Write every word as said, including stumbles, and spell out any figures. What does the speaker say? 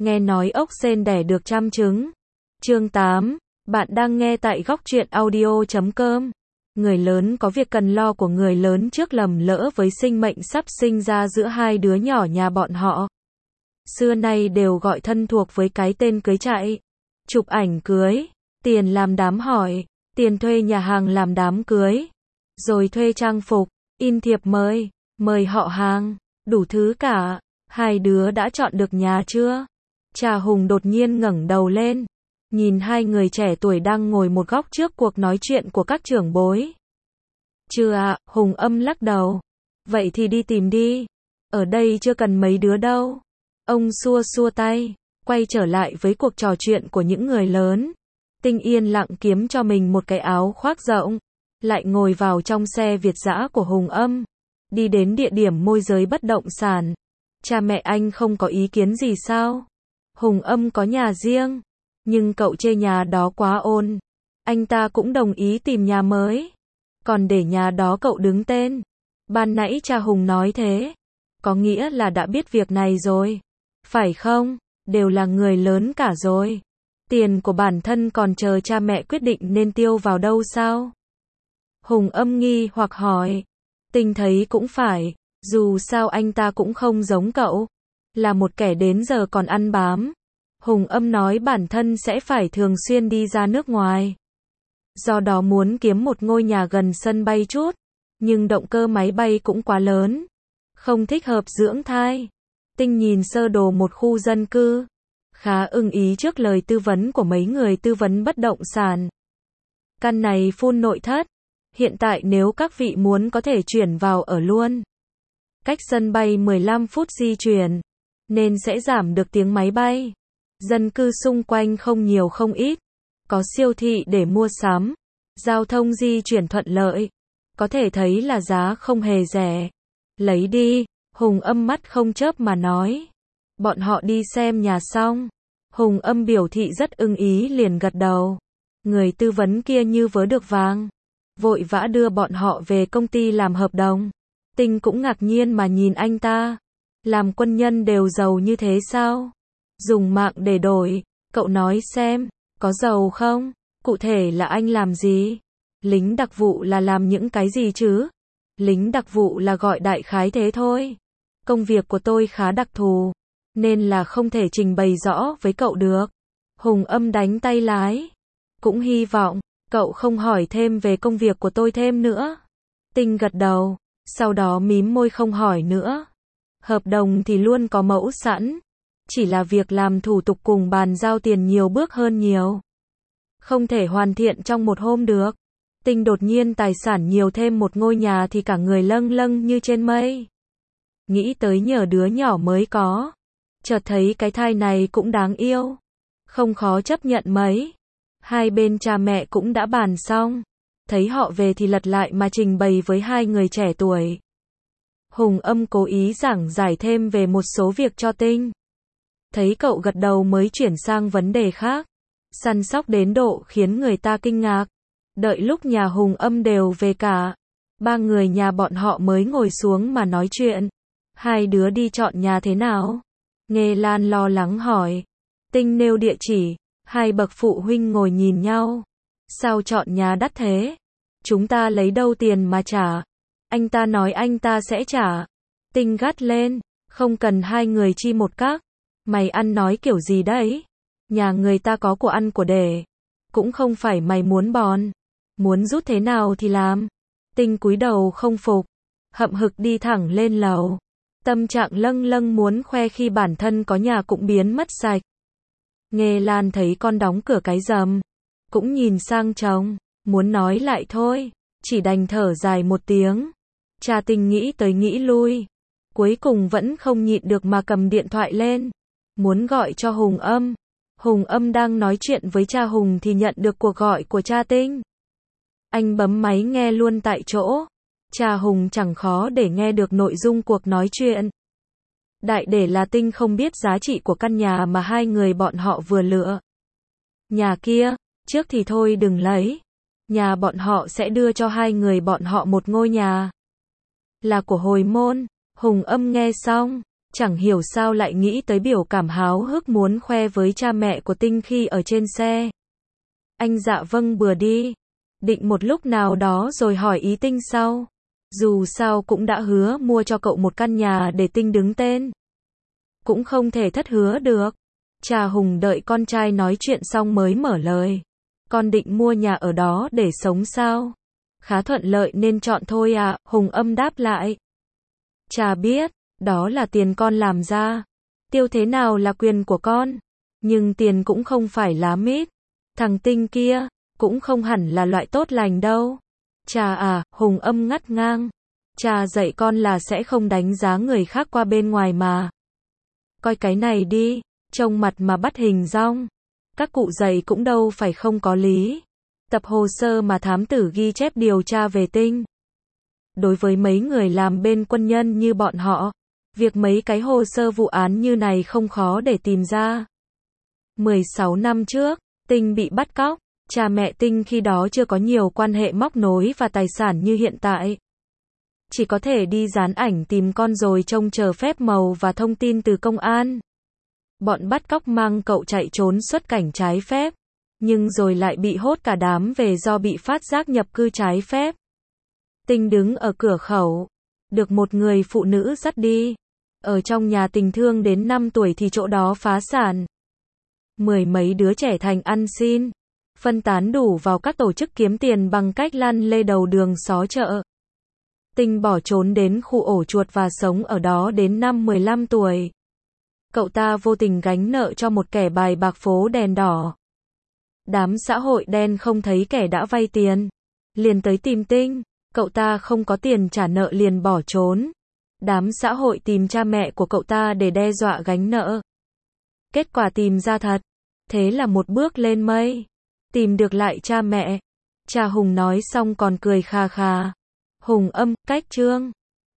nghe nói ốc sên đẻ được trăm trứng. Chương tám, bạn đang nghe tại góc truyện audio chấm com. Người lớn có việc cần lo của người lớn trước lầm lỡ với sinh mệnh sắp sinh ra giữa hai đứa nhỏ nhà bọn họ. Xưa nay đều gọi thân thuộc với cái tên cưới chạy. Chụp ảnh cưới, tiền làm đám hỏi, tiền thuê nhà hàng làm đám cưới, rồi thuê trang phục, in thiệp mời, mời họ hàng, đủ thứ cả. Hai đứa đã chọn được nhà chưa? Cha Hùng đột nhiên ngẩng đầu lên, nhìn hai người trẻ tuổi đang ngồi một góc trước cuộc nói chuyện của các trưởng bối. Chưa ạ, Hùng Âm lắc đầu. Vậy thì đi tìm đi. Ở đây chưa cần mấy đứa đâu. Ông xua xua tay, quay trở lại với cuộc trò chuyện của những người lớn. Tinh yên lặng kiếm cho mình một cái áo khoác rộng, lại ngồi vào trong xe Việt dã của Hùng Âm, đi đến địa điểm môi giới bất động sản. Cha mẹ anh không có ý kiến gì sao? Hùng Âm có nhà riêng, nhưng cậu chê nhà đó quá ồn. Anh ta cũng đồng ý tìm nhà mới, còn để nhà đó cậu đứng tên. Ban nãy cha Hùng nói thế, có nghĩa là đã biết việc này rồi, phải không? Đều là người lớn cả rồi. Tiền của bản thân còn chờ cha mẹ quyết định nên tiêu vào đâu sao? Hùng Âm nghi hoặc hỏi. Tinh thấy cũng phải, dù sao anh ta cũng không giống cậu, là một kẻ đến giờ còn ăn bám. Hùng Âm nói bản thân sẽ phải thường xuyên đi ra nước ngoài, do đó muốn kiếm một ngôi nhà gần sân bay chút, nhưng động cơ máy bay cũng quá lớn, không thích hợp dưỡng thai. Tinh nhìn sơ đồ một khu dân cư, khá ưng ý trước lời tư vấn của mấy người tư vấn bất động sản. Căn này full nội thất, hiện tại nếu các vị muốn có thể chuyển vào ở luôn. Cách sân bay mười lăm phút di chuyển, nên sẽ giảm được tiếng máy bay. Dân cư xung quanh không nhiều không ít, có siêu thị để mua sắm, giao thông di chuyển thuận lợi, có thể thấy là giá không hề rẻ. Lấy đi, Hùng Âm mắt không chớp mà nói. Bọn họ đi xem nhà xong, Hùng Âm biểu thị rất ưng ý liền gật đầu. Người tư vấn kia như vớ được vàng, vội vã đưa bọn họ về công ty làm hợp đồng. Tinh cũng ngạc nhiên mà nhìn anh ta. Làm quân nhân đều giàu như thế sao? Dùng mạng để đổi, cậu nói xem, có giàu không? Cụ thể là anh làm gì? Lính đặc vụ là làm những cái gì chứ? Lính đặc vụ là gọi đại khái thế thôi. Công việc của tôi khá đặc thù, nên là không thể trình bày rõ với cậu được. Hùng Âm đánh tay lái. Cũng hy vọng, cậu không hỏi thêm về công việc của tôi thêm nữa. Tinh gật đầu, sau đó mím môi không hỏi nữa. Hợp đồng thì luôn có mẫu sẵn, chỉ là việc làm thủ tục cùng bàn giao tiền nhiều bước hơn nhiều. Không thể hoàn thiện trong một hôm được. Tinh đột nhiên tài sản nhiều thêm một ngôi nhà thì cả người lâng lâng như trên mây. Nghĩ tới nhờ đứa nhỏ mới có, chợt thấy cái thai này cũng đáng yêu, không khó chấp nhận mấy. Hai bên cha mẹ cũng đã bàn xong, thấy họ về thì lật lại mà trình bày với hai người trẻ tuổi. Hùng Âm cố ý giảng giải thêm về một số việc cho Tinh. Thấy cậu gật đầu mới chuyển sang vấn đề khác, săn sóc đến độ khiến người ta kinh ngạc. Đợi lúc nhà Hùng Âm đều về cả, ba người nhà bọn họ mới ngồi xuống mà nói chuyện. Hai đứa đi chọn nhà thế nào? Nghê Lan lo lắng hỏi. Tinh nêu địa chỉ, hai bậc phụ huynh ngồi nhìn nhau. Sao chọn nhà đắt thế? Chúng ta lấy đâu tiền mà trả? Anh ta nói anh ta sẽ trả. Tinh gắt lên, không cần hai người chi một các. Mày ăn nói kiểu gì đấy? Nhà người ta có của ăn của để, cũng không phải mày muốn bòn. Muốn rút thế nào thì làm. Tinh cúi đầu không phục, hậm hực đi thẳng lên lầu. Tâm trạng lâng lâng muốn khoe khi bản thân có nhà cũng biến mất sạch. Nghê Lan thấy con đóng cửa cái rầm, cũng nhìn sang chồng, muốn nói lại thôi, chỉ đành thở dài một tiếng. Cha Tinh nghĩ tới nghĩ lui, cuối cùng vẫn không nhịn được mà cầm điện thoại lên, muốn gọi cho Hùng Âm. Hùng Âm đang nói chuyện với cha Hùng thì nhận được cuộc gọi của cha Tinh. Anh bấm máy nghe luôn tại chỗ. Cha Hùng chẳng khó để nghe được nội dung cuộc nói chuyện. Đại để là Tinh không biết giá trị của căn nhà mà hai người bọn họ vừa lựa. Nhà kia, trước thì thôi đừng lấy. Nhà bọn họ sẽ đưa cho hai người bọn họ một ngôi nhà. Là của hồi môn. Hùng Âm nghe xong, Chẳng hiểu sao lại nghĩ tới biểu cảm háo hức muốn khoe với cha mẹ của Tinh khi ở trên xe. Anh dạ vâng bừa đi. Định một lúc nào đó rồi hỏi ý Tinh sau. Dù sao cũng đã hứa mua cho cậu một căn nhà để Tinh đứng tên. Cũng không thể thất hứa được. Cha Hùng đợi con trai nói chuyện xong mới mở lời. Con định mua nhà ở đó để sống sao? Khá thuận lợi nên chọn thôi ạ, Hùng âm đáp lại. Cha biết, đó là tiền con làm ra. Tiêu thế nào là quyền của con. Nhưng tiền cũng không phải lá mít. Thằng Tinh kia, cũng không hẳn là loại tốt lành đâu. Cha à, Hùng âm ngắt ngang. Cha dạy con là sẽ không đánh giá người khác qua bên ngoài mà. Coi cái này đi, trông mặt mà bắt hình dong. Các cụ dạy cũng đâu phải không có lý. Tập hồ sơ mà thám tử ghi chép điều tra về Tinh. Đối với mấy người làm bên quân nhân như bọn họ, việc mấy cái hồ sơ vụ án như này không khó để tìm ra. mười sáu năm trước, Tinh bị bắt cóc. Cha mẹ Tinh khi đó chưa có nhiều quan hệ móc nối và tài sản như hiện tại. Chỉ có thể đi dán ảnh tìm con rồi trông chờ phép màu và thông tin từ công an. Bọn bắt cóc mang cậu chạy trốn xuất cảnh trái phép. Nhưng rồi lại bị hốt cả đám về do bị phát giác nhập cư trái phép. Tinh đứng ở cửa khẩu. Được một người phụ nữ dắt đi. Ở trong nhà tình thương đến năm tuổi thì chỗ đó phá sản. Mười mấy đứa trẻ thành ăn xin. Phân tán đủ vào các tổ chức kiếm tiền bằng cách lăn lê đầu đường xó chợ. Tinh bỏ trốn đến khu ổ chuột và sống ở đó đến năm mười lăm tuổi. Cậu ta vô tình gánh nợ cho một kẻ bài bạc phố đèn đỏ. Đám xã hội đen không thấy kẻ đã vay tiền. Liền tới tìm Tinh. Cậu ta không có tiền trả nợ liền bỏ trốn. Đám xã hội tìm cha mẹ của cậu ta để đe dọa gánh nợ. Kết quả tìm ra thật. Thế là một bước lên mây. Tìm được lại cha mẹ. Cha Hùng nói xong còn cười khà khà. Hùng âm, cách chương.